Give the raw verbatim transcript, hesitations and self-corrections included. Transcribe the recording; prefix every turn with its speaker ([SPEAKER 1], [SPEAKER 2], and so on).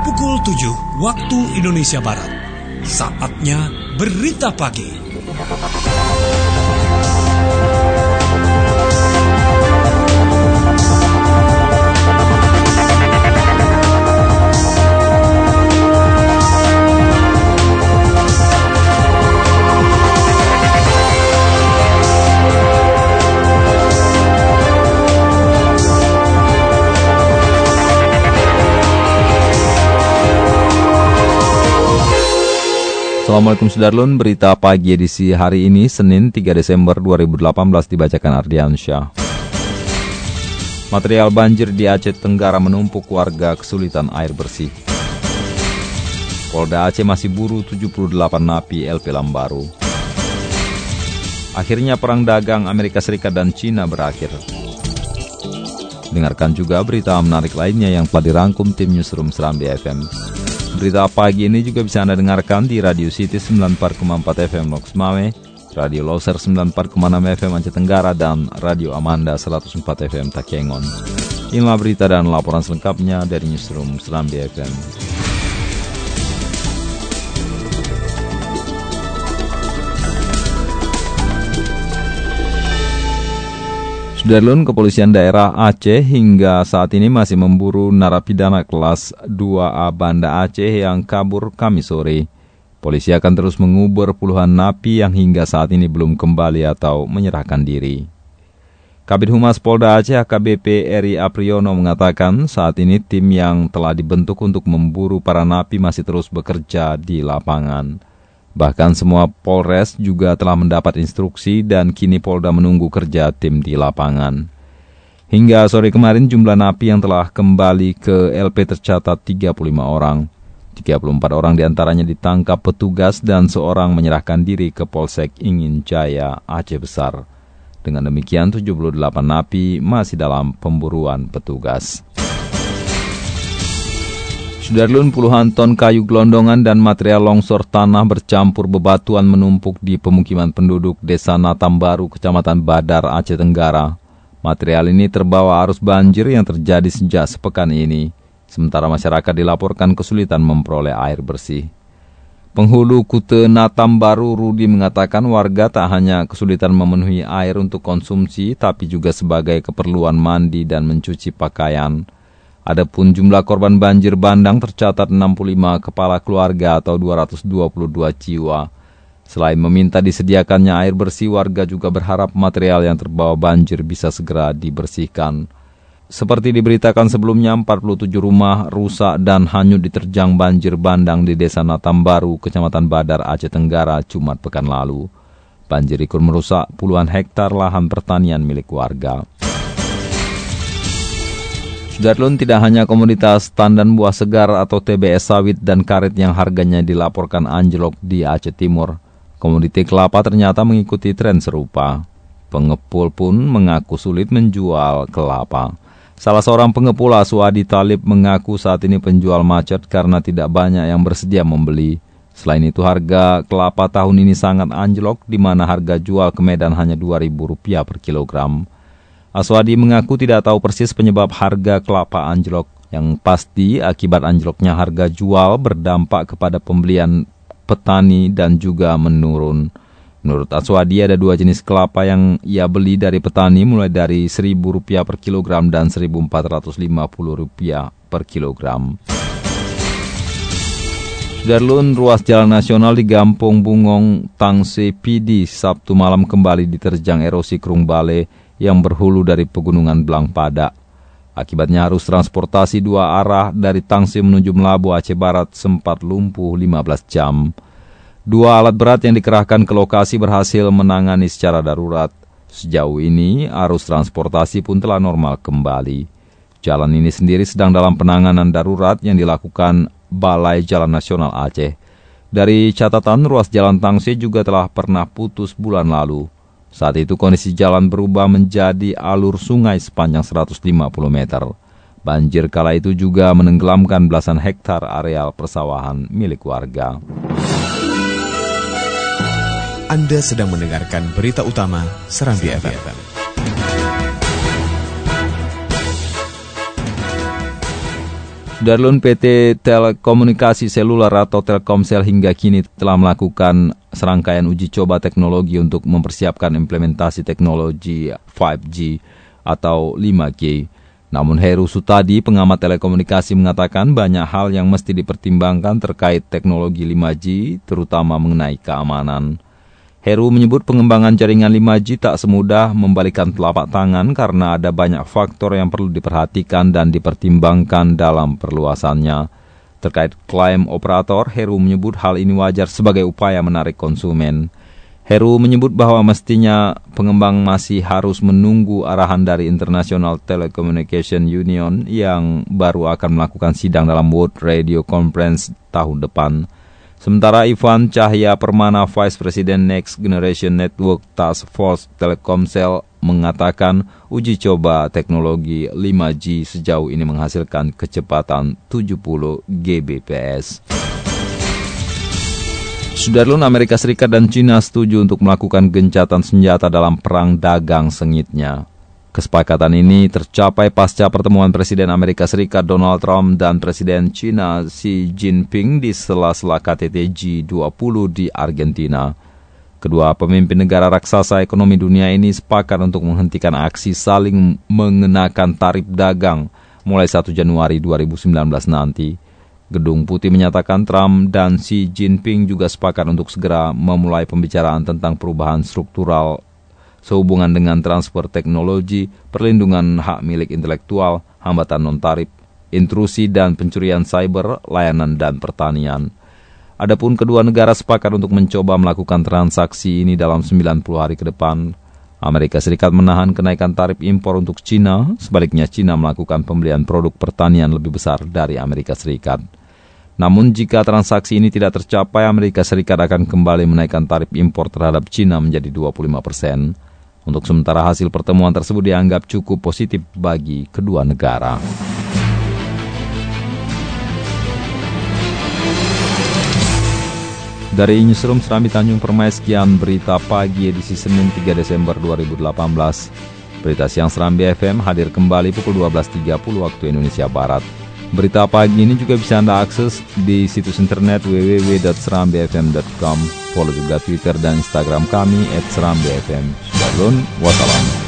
[SPEAKER 1] pukul tujuh waktu Indonesia Barat. Saatnya Berita Pagi.
[SPEAKER 2] Assalamualaikum Sudarlun, berita pagi edisi hari ini Senin tiga Desember dua ribu delapan belas dibacakan Ardiansyah. Material banjir di Aceh Tenggara menumpuk, warga kesulitan air bersih. Polda Aceh masih buru tujuh puluh delapan napi L P Lambaru. Akhirnya perang dagang Amerika Serikat dan Cina berakhir. Dengarkan juga berita menarik lainnya yang telah dirangkum tim Newsroom Serambi F M. Berita pagi ini juga bisa Anda dengarkan di Radio City sembilan puluh empat koma empat F M Loks Mame, Radio Loser sembilan puluh empat koma enam F M Aceh Tenggara, dan Radio Amanda seratus empat F M Takengon. Inilah berita dan laporan selengkapnya dari Newsroom Serambi F M. Sudarlun, Kepolisian Daerah Aceh hingga saat ini masih memburu narapidana kelas dua A Banda Aceh yang kabur Kamis sore. Polisi akan terus mengubur puluhan napi yang hingga saat ini belum kembali atau menyerahkan diri. Kabid Humas Polda Aceh A K B P Eri Apriyono mengatakan saat ini tim yang telah dibentuk untuk memburu para napi masih terus bekerja di lapangan. Bahkan semua Polres juga telah mendapat instruksi dan kini Polda menunggu kerja tim di lapangan. Hingga sore kemarin jumlah napi yang telah kembali ke L P tercatat tiga puluh lima orang. tiga puluh empat orang diantaranya ditangkap petugas dan seorang menyerahkan diri ke Polsek Ingin Jaya, Aceh Besar. Dengan demikian tujuh puluh delapan napi masih dalam pemburuan petugas. Sudarlun, puluhan ton kayu gelondongan dan material longsor tanah bercampur bebatuan menumpuk di pemukiman penduduk Desa Natambaru, Kecamatan Badar, Aceh Tenggara. Material ini terbawa arus banjir yang terjadi sejak sepekan ini, sementara masyarakat dilaporkan kesulitan memperoleh air bersih. Penghulu Kute Natambaru Rudi mengatakan warga tak hanya kesulitan memenuhi air untuk konsumsi, tapi juga sebagai keperluan mandi dan mencuci pakaian. Adapun jumlah korban banjir bandang tercatat enam puluh lima kepala keluarga atau dua ratus dua puluh dua jiwa. Selain meminta disediakannya air bersih, warga juga berharap material yang terbawa banjir bisa segera dibersihkan. Seperti diberitakan sebelumnya, empat puluh tujuh rumah rusak dan hanyut diterjang banjir bandang di Desa Natambaru, Kecamatan Badar, Aceh Tenggara, Jumat pekan lalu. Banjir ikut merusak puluhan hektar lahan pertanian milik warga. Sudarlun, tidak hanya komoditas tandan buah segar atau T B S sawit dan karet yang harganya dilaporkan anjlok di Aceh Timur. Komoditi kelapa ternyata mengikuti tren serupa. Pengepul pun mengaku sulit menjual kelapa. Salah seorang pengepul, Aswadi Talib, mengaku saat ini penjual macet karena tidak banyak yang bersedia membeli. Selain itu, harga kelapa tahun ini sangat anjlok, di mana harga jual ke Medan hanya dua ribu rupiah per kilogram. Aswadi mengaku tidak tahu persis penyebab harga kelapa anjlok. Yang pasti, akibat anjloknya harga jual berdampak kepada pembelian petani dan juga menurun. Menurut Aswadi, ada dua jenis kelapa yang ia beli dari petani, mulai dari seribu rupiah per kilogram dan seribu empat ratus lima puluh rupiah per kilogram. Sudarlun, ruas jalan nasional di Gampung Bungong, Tangse Pidi, Sabtu malam kembali diterjang erosi Krung Bale yang berhulu dari pegunungan Blang Pada. Akibatnya arus transportasi dua arah dari Tangse menuju Melabu, Aceh Barat sempat lumpuh lima belas jam. Dua alat berat yang dikerahkan ke lokasi berhasil menangani secara darurat. Sejauh ini, arus transportasi pun telah normal kembali. Jalan ini sendiri sedang dalam penanganan darurat yang dilakukan Balai Jalan Nasional Aceh. Dari catatan, ruas jalan Tangse juga telah pernah putus bulan lalu. Saat itu kondisi jalan berubah menjadi alur sungai sepanjang seratus lima puluh meter. Banjir kala itu juga menenggelamkan belasan hektar areal persawahan milik warga.
[SPEAKER 1] Anda sedang mendengarkan berita utama Serambi F M.
[SPEAKER 2] Sudarlun, P T Telekomunikasi Seluler atau Telkomsel hingga kini telah melakukan serangkaian uji coba teknologi untuk mempersiapkan implementasi teknologi lima G atau lima G. Namun Heru Sutadi, pengamat telekomunikasi, mengatakan banyak hal yang mesti dipertimbangkan terkait teknologi lima G, terutama mengenai keamanan. Heru menyebut pengembangan jaringan lima G tak semudah membalikan telapak tangan karena ada banyak faktor yang perlu diperhatikan dan dipertimbangkan dalam perluasannya. Terkait klaim operator, Heru menyebut hal ini wajar sebagai upaya menarik konsumen. Heru menyebut bahwa mestinya pengembang masih harus menunggu arahan dari International Telecommunication Union yang baru akan melakukan sidang dalam World Radio Conference tahun depan. Sementara Ivan Cahya Permana, Vice President Next Generation Network Task Force Telkomsel, mengatakan uji coba teknologi lima G sejauh ini menghasilkan kecepatan tujuh puluh gigabit per second. Sudarlun, Amerika Serikat dan China setuju untuk melakukan gencatan senjata dalam perang dagang sengitnya. Kesepakatan ini tercapai pasca pertemuan Presiden Amerika Serikat Donald Trump dan Presiden China Xi Jinping di sela-sela K T T G dua puluh di Argentina. Kedua pemimpin negara raksasa ekonomi dunia ini sepakat untuk menghentikan aksi saling mengenakan tarif dagang mulai satu Januari dua ribu sembilan belas nanti. Gedung Putih menyatakan Trump dan Xi Jinping juga sepakat untuk segera memulai pembicaraan tentang perubahan struktural sehubungan dengan transfer teknologi, perlindungan hak milik intelektual, hambatan non-tarif, intrusi dan pencurian cyber, layanan dan pertanian. Adapun kedua negara sepakat untuk mencoba melakukan transaksi ini dalam sembilan puluh hari ke depan. Amerika Serikat menahan kenaikan tarif impor untuk China, sebaliknya China melakukan pembelian produk pertanian lebih besar dari Amerika Serikat. Namun jika transaksi ini tidak tercapai, Amerika Serikat akan kembali menaikkan tarif impor terhadap China menjadi dua puluh lima persen. Untuk sementara hasil pertemuan tersebut dianggap cukup positif bagi kedua negara. Dari Newsroom Serambi Tanjung Permai, sekian berita pagi edisi Senin tiga Desember dua ribu delapan belas. Berita siang Serambi F M hadir kembali pukul dua belas tiga puluh waktu Indonesia Barat. Berita pagi ini juga bisa Anda akses di situs internet w w w dot serambi f m dot com. Follow juga Twitter dan Instagram kami et serambi f m. Shalom, wassalam.